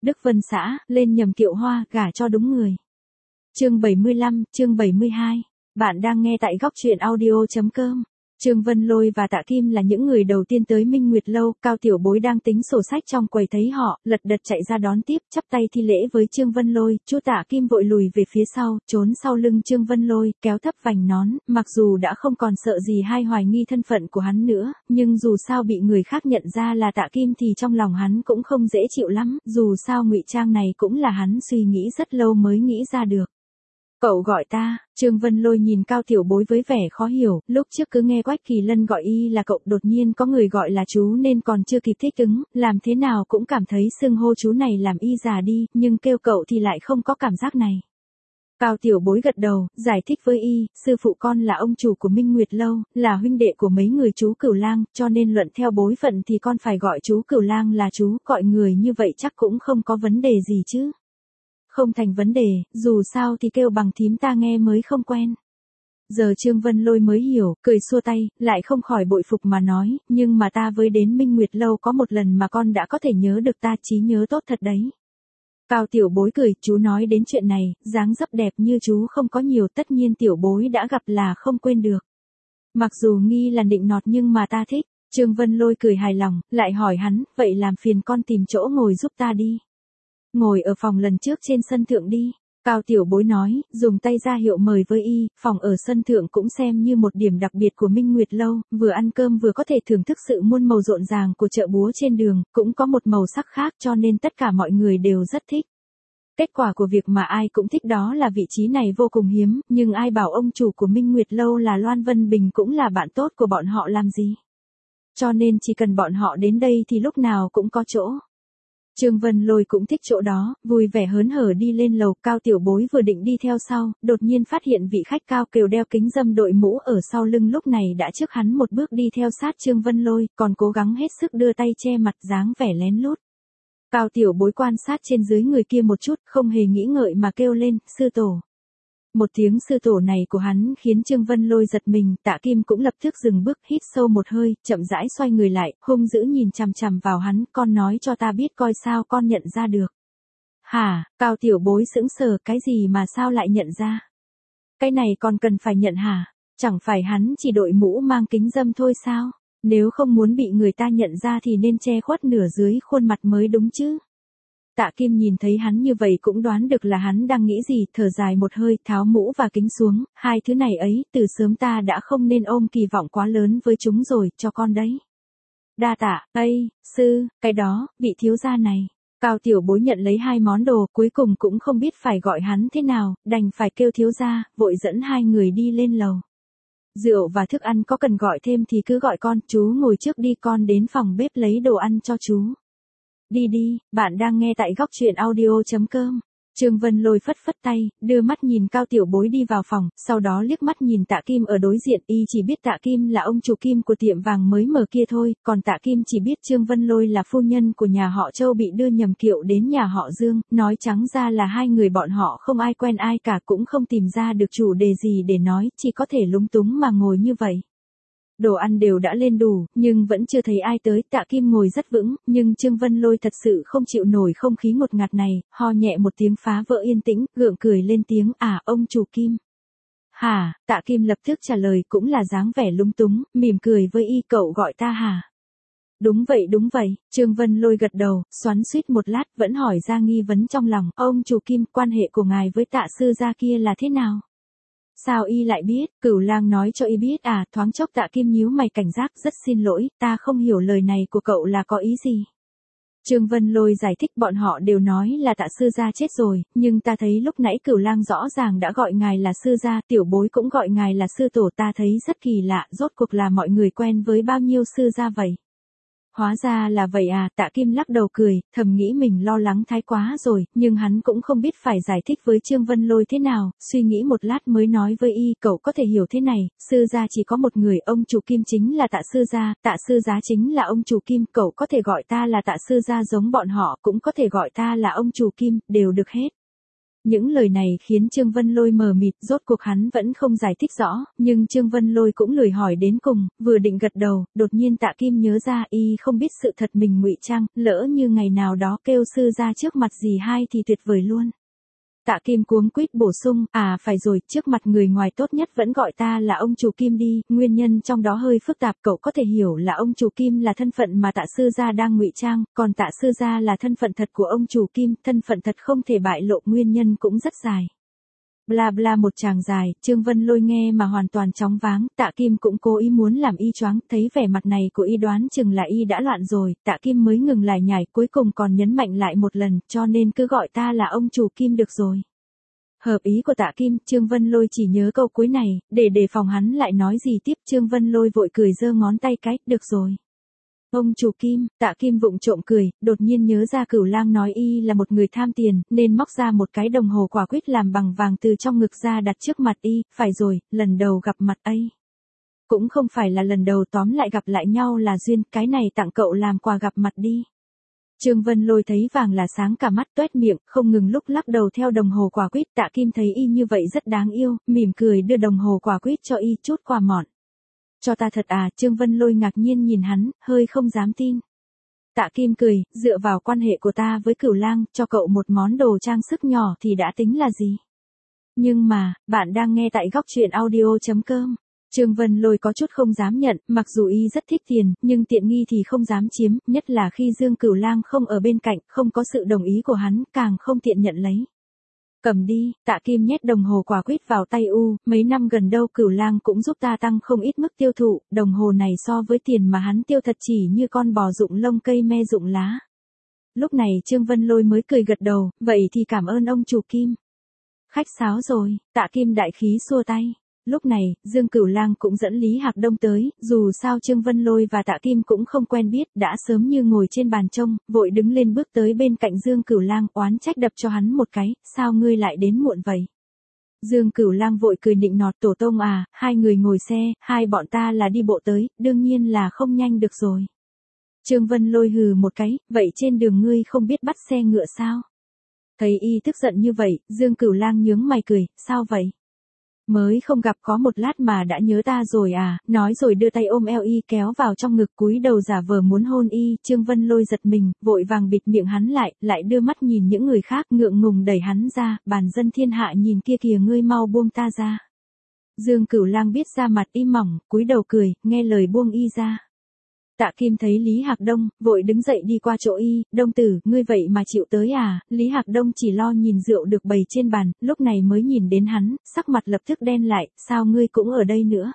Đức Vân xã, lên nhầm kiệu hoa, gả cho đúng người. Chương 75, chương 72. Bạn đang nghe tại góc truyện audio.com. Trương Vân Lôi và Tạ Kim là những người đầu tiên tới Minh Nguyệt Lâu, Cao Tiểu Bối đang tính sổ sách trong quầy thấy họ, lật đật chạy ra đón tiếp, chắp tay thi lễ với Trương Vân Lôi, chú Tạ Kim vội lùi về phía sau, trốn sau lưng Trương Vân Lôi, kéo thấp vành nón, mặc dù đã không còn sợ gì hay hoài nghi thân phận của hắn nữa, nhưng dù sao bị người khác nhận ra là Tạ Kim thì trong lòng hắn cũng không dễ chịu lắm, dù sao ngụy trang này cũng là hắn suy nghĩ rất lâu mới nghĩ ra được. Cậu gọi ta, Trương Vân Lôi nhìn Cao Tiểu Bối với vẻ khó hiểu, lúc trước cứ nghe Quách Kỳ Lân gọi y là cậu, đột nhiên có người gọi là chú nên còn chưa kịp thích ứng, làm thế nào cũng cảm thấy xưng hô chú này làm y già đi, nhưng kêu cậu thì lại không có cảm giác này. Cao Tiểu Bối gật đầu, giải thích với y, sư phụ con là ông chủ của Minh Nguyệt Lâu, là huynh đệ của mấy người chú Cửu Lang, cho nên luận theo bối phận thì con phải gọi chú Cửu Lang là chú, gọi người như vậy chắc cũng không có vấn đề gì chứ. Không thành vấn đề, dù sao thì kêu bằng thím ta nghe mới không quen. Giờ Trương Vân Lôi mới hiểu, cười xua tay, lại không khỏi bội phục mà nói, nhưng mà ta với đến Minh Nguyệt Lâu có một lần mà con đã có thể nhớ được ta, trí nhớ tốt thật đấy. Cao Tiểu Bối cười, chú nói đến chuyện này, dáng dấp đẹp như chú không có nhiều, tất nhiên Tiểu Bối đã gặp là không quên được. Mặc dù nghi là nịnh nọt nhưng mà ta thích. Trương Vân Lôi cười hài lòng, lại hỏi hắn, vậy làm phiền con tìm chỗ ngồi giúp ta đi. Ngồi ở phòng lần trước trên sân thượng đi. Cao Tiểu Bối nói, dùng tay ra hiệu mời với y, phòng ở sân thượng cũng xem như một điểm đặc biệt của Minh Nguyệt Lâu, vừa ăn cơm vừa có thể thưởng thức sự muôn màu rộn ràng của chợ búa trên đường, cũng có một màu sắc khác cho nên tất cả mọi người đều rất thích. Kết quả của việc mà ai cũng thích đó là vị trí này vô cùng hiếm, nhưng ai bảo ông chủ của Minh Nguyệt Lâu là Loan Vân Bình cũng là bạn tốt của bọn họ làm gì. Cho nên chỉ cần bọn họ đến đây thì lúc nào cũng có chỗ. Trương Vân Lôi cũng thích chỗ đó, vui vẻ hớn hở đi lên lầu. Cao Tiểu Bối vừa định đi theo sau, đột nhiên phát hiện vị khách cao kiều đeo kính râm đội mũ ở sau lưng lúc này đã trước hắn một bước đi theo sát Trương Vân Lôi, còn cố gắng hết sức đưa tay che mặt dáng vẻ lén lút. Cao Tiểu Bối quan sát trên dưới người kia một chút, không hề nghĩ ngợi mà kêu lên, sư tổ. Một tiếng sư tổ này của hắn khiến Trương Vân Lôi giật mình, Tạ Kim cũng lập tức dừng bước, hít sâu một hơi, chậm rãi xoay người lại, hung dữ nhìn chằm chằm vào hắn, con nói cho ta biết coi sao con nhận ra được. Hả, Cao Tiểu Bối sững sờ, cái gì mà sao lại nhận ra? Cái này còn cần phải nhận hả? Chẳng phải hắn chỉ đội mũ mang kính râm thôi sao? Nếu không muốn bị người ta nhận ra thì nên che khuất nửa dưới khuôn mặt mới đúng chứ. Tạ Kim nhìn thấy hắn như vậy cũng đoán được là hắn đang nghĩ gì, thở dài một hơi, tháo mũ và kính xuống, hai thứ này ấy, từ sớm ta đã không nên ôm kỳ vọng quá lớn với chúng rồi, cho con đấy. Đa tạ, sư, cái đó, vị thiếu gia này. Cao Tiểu Bối nhận lấy hai món đồ, cuối cùng cũng không biết phải gọi hắn thế nào, đành phải kêu thiếu gia, vội dẫn hai người đi lên lầu. Rượu và thức ăn có cần gọi thêm thì cứ gọi con, chú ngồi trước đi, con đến phòng bếp lấy đồ ăn cho chú. Đi đi, bạn đang nghe tại góc truyện audio.com. Trương Vân Lôi phất phất tay, đưa mắt nhìn Cao Tiểu Bối đi vào phòng, sau đó liếc mắt nhìn Tạ Kim ở đối diện, y chỉ biết Tạ Kim là ông chủ Kim của tiệm vàng mới mở kia thôi, còn Tạ Kim chỉ biết Trương Vân Lôi là phu nhân của nhà họ Châu bị đưa nhầm kiệu đến nhà họ Dương, nói trắng ra là hai người bọn họ không ai quen ai cả, cũng không tìm ra được chủ đề gì để nói, chỉ có thể lúng túng mà ngồi như vậy. Đồ ăn đều đã lên đủ, nhưng vẫn chưa thấy ai tới, Tạ Kim ngồi rất vững, nhưng Trương Vân Lôi thật sự không chịu nổi không khí ngột ngạt này, ho nhẹ một tiếng phá vỡ yên tĩnh, gượng cười lên tiếng, ông chủ Kim. Hả, Tạ Kim lập tức trả lời cũng là dáng vẻ lúng túng, mỉm cười với y, cậu gọi ta hả? Đúng vậy, Trương Vân Lôi gật đầu, xoắn xuýt một lát, vẫn hỏi ra nghi vấn trong lòng, ông chủ Kim, quan hệ của ngài với Tạ sư gia kia là thế nào? Sao y lại biết, Cửu Lang nói cho y biết thoáng chốc Tạ Kim nhíu mày cảnh giác, rất xin lỗi, ta không hiểu lời này của cậu là có ý gì. Trương Vân Lôi giải thích bọn họ đều nói là Tạ sư gia chết rồi, nhưng ta thấy lúc nãy Cửu Lang rõ ràng đã gọi ngài là sư gia, Tiểu Bối cũng gọi ngài là sư tổ, ta thấy rất kỳ lạ, rốt cuộc là mọi người quen với bao nhiêu sư gia vậy. Hóa ra là vậy Tạ Kim lắc đầu cười, thầm nghĩ mình lo lắng thái quá rồi, nhưng hắn cũng không biết phải giải thích với Trương Vân Lôi thế nào, suy nghĩ một lát mới nói với y, cậu có thể hiểu thế này, sư gia chỉ có một người, ông chủ Kim chính là Tạ sư gia, Tạ sư gia chính là ông chủ Kim, cậu có thể gọi ta là Tạ sư gia giống bọn họ, cũng có thể gọi ta là ông chủ Kim, đều được hết. Những lời này khiến Trương Vân Lôi mờ mịt, rốt cuộc hắn vẫn không giải thích rõ, nhưng Trương Vân Lôi cũng lười hỏi đến cùng, vừa định gật đầu, đột nhiên Tạ Kim nhớ ra y không biết sự thật mình ngụy trang, lỡ như ngày nào đó kêu sư ra trước mặt dì hai thì tuyệt vời luôn. Tạ Kim cuống quýt bổ sung, phải rồi, trước mặt người ngoài tốt nhất vẫn gọi ta là ông chủ Kim đi, nguyên nhân trong đó hơi phức tạp, cậu có thể hiểu là ông chủ Kim là thân phận mà Tạ sư gia đang ngụy trang, còn Tạ sư gia là thân phận thật của ông chủ Kim, thân phận thật không thể bại lộ, nguyên nhân cũng rất dài. Bla bla một tràng dài, Trương Vân Lôi nghe mà hoàn toàn chóng váng, Tạ Kim cũng cố ý muốn làm y choáng, thấy vẻ mặt này của y đoán chừng là y đã loạn rồi, Tạ Kim mới ngừng lại nhảy, cuối cùng còn nhấn mạnh lại một lần, cho nên cứ gọi ta là ông chủ Kim được rồi. Hợp ý của Tạ Kim, Trương Vân Lôi chỉ nhớ câu cuối này, để đề phòng hắn lại nói gì tiếp, Trương Vân Lôi vội cười giơ ngón tay cái, được rồi. Ông chủ Kim, Tạ Kim vụng trộm cười, đột nhiên nhớ ra Cửu Lang nói y là một người tham tiền, nên móc ra một cái đồng hồ quả quyết làm bằng vàng từ trong ngực ra đặt trước mặt y, phải rồi, lần đầu gặp mặt ấy. Cũng không phải là lần đầu, tóm lại gặp lại nhau là duyên, cái này tặng cậu làm quà gặp mặt đi. Trương Vân Lôi thấy vàng là sáng cả mắt, toét miệng, không ngừng lúc lắc đầu theo đồng hồ quả quýt. Tạ Kim thấy y như vậy rất đáng yêu, mỉm cười đưa đồng hồ quả quýt cho y, chút quà mọn. Cho ta thật à? Trương Vân Lôi ngạc nhiên nhìn hắn, hơi không dám tin. Tạ Kim cười, dựa vào quan hệ của ta với Cửu Lang, cho cậu một món đồ trang sức nhỏ thì đã tính là gì? Nhưng mà, bạn đang nghe tại góc truyện audio.com. Trương Vân Lôi có chút không dám nhận, mặc dù y rất thích tiền, nhưng tiện nghi thì không dám chiếm, nhất là khi Dương Cửu Lang không ở bên cạnh, không có sự đồng ý của hắn, càng không tiện nhận lấy. Cầm đi, Tạ Kim nhét đồng hồ quả quýt vào tay mấy năm gần đâu Cửu Lang cũng giúp ta tăng không ít mức tiêu thụ, đồng hồ này so với tiền mà hắn tiêu thật chỉ như con bò rụng lông cây me rụng lá. Lúc này Trương Vân Lôi mới cười gật đầu, vậy thì cảm ơn ông chủ Kim. Khách sáo rồi, Tạ Kim đại khí xua tay. Lúc này, Dương Cửu Lang cũng dẫn Lý Hạc Đông tới, dù sao Trương Vân Lôi và Tạ Kim cũng không quen biết, đã sớm như ngồi trên bàn trông, vội đứng lên bước tới bên cạnh Dương Cửu Lang, oán trách đập cho hắn một cái, sao ngươi lại đến muộn vậy? Dương Cửu Lang vội cười nịnh nọt, tổ tông à, hai người ngồi xe, hai bọn ta là đi bộ tới, đương nhiên là không nhanh được rồi. Trương Vân Lôi hừ một cái, vậy trên đường ngươi không biết bắt xe ngựa sao? Thấy y tức giận như vậy, Dương Cửu Lang nhướng mày cười, sao vậy? Mới không gặp có một lát mà đã nhớ ta rồi à, nói rồi đưa tay ôm eo y kéo vào trong ngực cúi đầu giả vờ muốn hôn y, Trương Vân Lôi giật mình, vội vàng bịt miệng hắn lại đưa mắt nhìn những người khác ngượng ngùng đẩy hắn ra, bàn dân thiên hạ nhìn kia kìa ngươi mau buông ta ra. Dương Cửu Lang biết da mặt y mỏng, cúi đầu cười, nghe lời buông y ra. Tạ Kim thấy Lý Hạc Đông, vội đứng dậy đi qua chỗ y, Đông tử, ngươi vậy mà chịu tới à, Lý Hạc Đông chỉ lo nhìn rượu được bày trên bàn, lúc này mới nhìn đến hắn, sắc mặt lập tức đen lại, sao ngươi cũng ở đây nữa.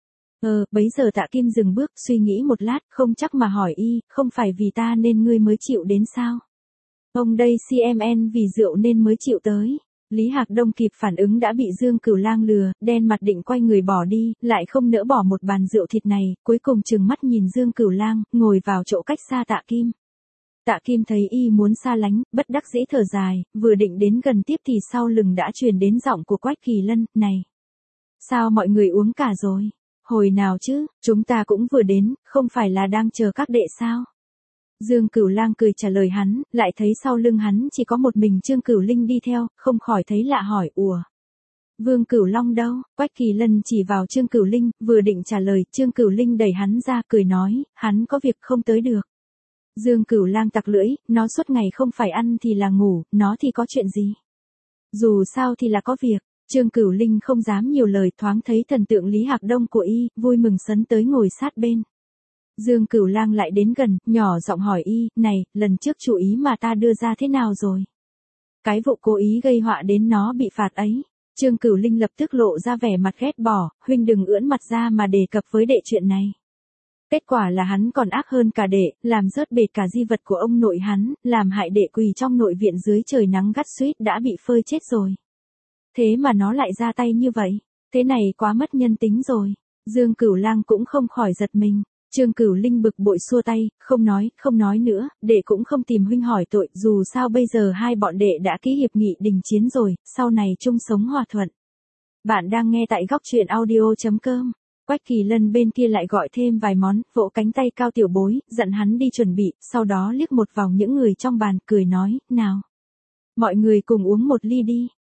Bấy giờ Tạ Kim dừng bước, suy nghĩ một lát, không chắc mà hỏi y, không phải vì ta nên ngươi mới chịu đến sao? Ông đây CMN vì rượu nên mới chịu tới. Lý Hạc Đông kịp phản ứng đã bị Dương Cửu Lang lừa, đen mặt định quay người bỏ đi, lại không nỡ bỏ một bàn rượu thịt này, cuối cùng trừng mắt nhìn Dương Cửu Lang, ngồi vào chỗ cách xa Tạ Kim. Tạ Kim thấy y muốn xa lánh, bất đắc dĩ thở dài, vừa định đến gần tiếp thì sau lưng đã truyền đến giọng của Quách Kỳ Lân, này. Sao mọi người uống cả rồi? Hồi nào chứ, chúng ta cũng vừa đến, không phải là đang chờ các đệ sao? Dương Cửu Lang cười trả lời hắn, lại thấy sau lưng hắn chỉ có một mình Trương Cửu Linh đi theo, không khỏi thấy lạ hỏi, ủa? Vương Cửu Long đâu? Quách Kỳ Lân chỉ vào Trương Cửu Linh, vừa định trả lời, Trương Cửu Linh đẩy hắn ra, cười nói, hắn có việc không tới được. Dương Cửu Lang tặc lưỡi, nó suốt ngày không phải ăn thì là ngủ, nó thì có chuyện gì? Dù sao thì là có việc. Trương Cửu Linh không dám nhiều lời, thoáng thấy thần tượng Lý Hạc Đông của y, vui mừng sấn tới ngồi sát bên. Dương Cửu Lang lại đến gần, nhỏ giọng hỏi y, này, lần trước chủ ý mà ta đưa ra thế nào rồi? Cái vụ cố ý gây họa đến nó bị phạt ấy. Trương Cửu Linh lập tức lộ ra vẻ mặt ghét bỏ, huynh đừng ưỡn mặt ra mà đề cập với đệ chuyện này. Kết quả là hắn còn ác hơn cả đệ, làm rớt bệt cả di vật của ông nội hắn, làm hại đệ quỳ trong nội viện dưới trời nắng gắt suýt đã bị phơi chết rồi. Thế mà nó lại ra tay như vậy, thế này quá mất nhân tính rồi. Dương Cửu Lang cũng không khỏi giật mình. Trương Cửu Linh bực bội xua tay, không nói nữa, đệ cũng không tìm huynh hỏi tội, dù sao bây giờ hai bọn đệ đã ký hiệp nghị đình chiến rồi, sau này chung sống hòa thuận. Bạn đang nghe tại góc truyện audio.com. Quách Kỳ Lân bên kia lại gọi thêm vài món, vỗ cánh tay Cao Tiểu Bối, dặn hắn đi chuẩn bị, sau đó liếc một vòng những người trong bàn, cười nói, nào. Mọi người cùng uống một ly đi.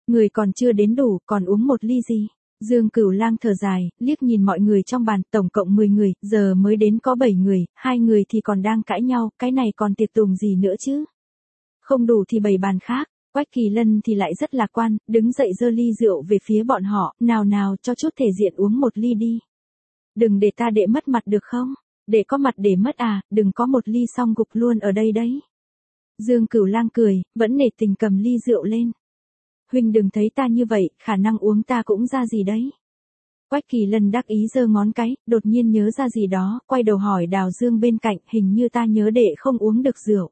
Người còn chưa đến đủ, còn uống một ly gì? Dương Cửu Lang thở dài, liếc nhìn mọi người trong bàn, tổng cộng 10 người, giờ mới đến có 7 người, 2 người thì còn đang cãi nhau, cái này còn tiệc tùng gì nữa chứ? Không đủ thì bày bàn khác. Quách Kỳ Lân thì lại rất lạc quan, đứng dậy giơ ly rượu về phía bọn họ, nào nào cho chút thể diện uống một ly đi. Đừng để ta đệ mất mặt được không? Để có mặt để mất à, đừng có một ly xong gục luôn ở đây đấy. Dương Cửu Lang cười, vẫn nể tình cầm ly rượu lên. Huynh đừng thấy ta như vậy, khả năng uống ta cũng ra gì đấy. Quách Kỳ Lân đắc ý giơ ngón cái, đột nhiên nhớ ra gì đó, quay đầu hỏi Đào Dương bên cạnh, hình như ta nhớ đệ không uống được rượu.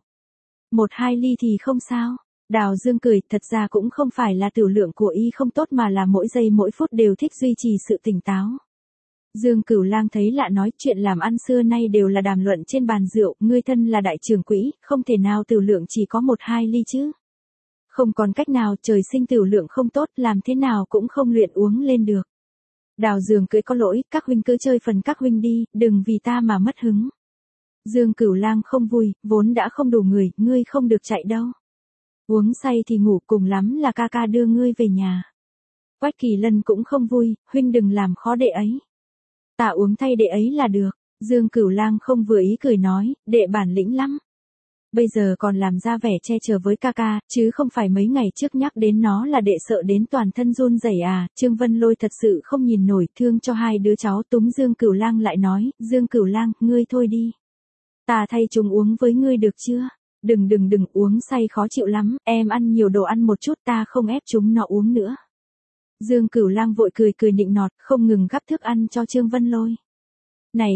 1-2 ly thì không sao. Đào Dương cười, thật ra cũng không phải là tiểu lượng của y không tốt mà là mỗi giây mỗi phút đều thích duy trì sự tỉnh táo. Dương Cửu Lang thấy lạ nói, chuyện làm ăn xưa nay đều là đàm luận trên bàn rượu, ngươi thân là đại trưởng quỹ, không thể nào tiểu lượng chỉ có 1-2 ly chứ. Không còn cách nào, trời sinh tiểu lượng không tốt, làm thế nào cũng không luyện uống lên được. Đào Dương cười, có lỗi, các huynh cứ chơi phần các huynh đi, đừng vì ta mà mất hứng. Dương Cửu Lang không vui, vốn đã không đủ người, ngươi không được chạy đâu. Uống say thì ngủ, cùng lắm là ca ca đưa ngươi về nhà. Quách Kỳ Lân cũng không vui, huynh đừng làm khó đệ ấy. Ta uống thay đệ ấy là được. Dương Cửu Lang không vừa ý cười nói, đệ bản lĩnh lắm. Bây giờ còn làm ra vẻ che chở với ca ca, chứ không phải mấy ngày trước nhắc đến nó là đệ sợ đến toàn thân run rẩy à. Trương Vân Lôi thật sự không nhìn nổi, thương cho hai đứa cháu, túm Dương Cửu Lang lại nói, Dương Cửu Lang, ngươi thôi đi. Ta thay chúng uống với ngươi được chưa? Đừng uống say khó chịu lắm, em ăn nhiều đồ ăn một chút, ta không ép chúng nó uống nữa. Dương Cửu Lang vội cười nịnh nọt, không ngừng gắp thức ăn cho Trương Vân Lôi. Này,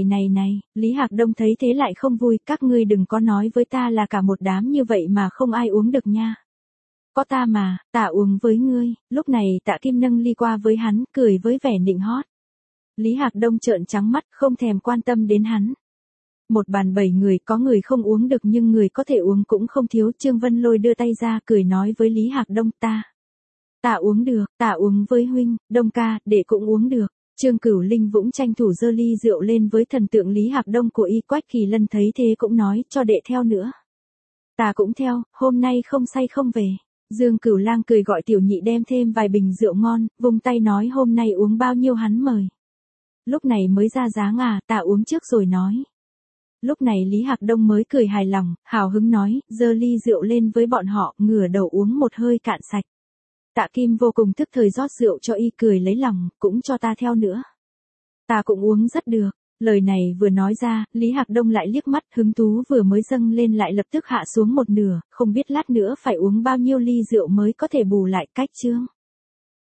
Lý Hạc Đông thấy thế lại không vui, các ngươi đừng có nói với ta là cả một đám như vậy mà không ai uống được nha. Có ta mà, ta uống với ngươi. Lúc này Tạ Kim nâng ly qua với hắn, cười với vẻ nịnh hót. Lý Hạc Đông trợn trắng mắt, không thèm quan tâm đến hắn. Một bàn 7 người, có người không uống được nhưng người có thể uống cũng không thiếu. Trương Vân Lôi đưa tay ra, cười nói với Lý Hạc Đông, ta uống được, ta uống với huynh, Đông ca, đệ cũng uống được. Trương Cửu Linh Vũng tranh thủ giơ ly rượu lên với thần tượng Lý Hạc Đông của y. Quách Kỳ Lân thấy thế cũng nói, cho đệ theo nữa. Ta cũng theo, hôm nay không say không về. Dương Cửu Lang cười gọi tiểu nhị đem thêm vài bình rượu ngon, vung tay nói hôm nay uống bao nhiêu hắn mời. Lúc này mới ra giá à, ta uống trước rồi nói. Lúc này Lý Hạc Đông mới cười hài lòng, hào hứng nói, giơ ly rượu lên với bọn họ, ngửa đầu uống một hơi cạn sạch. Tạ Kim vô cùng thức thời rót rượu cho y, cười lấy lòng, cũng cho ta theo nữa. Ta cũng uống rất được. Lời này vừa nói ra, Lý Hạc Đông lại liếc mắt, hứng thú vừa mới dâng lên lại lập tức hạ xuống một nửa, không biết lát nữa phải uống bao nhiêu ly rượu mới có thể bù lại. Cách chương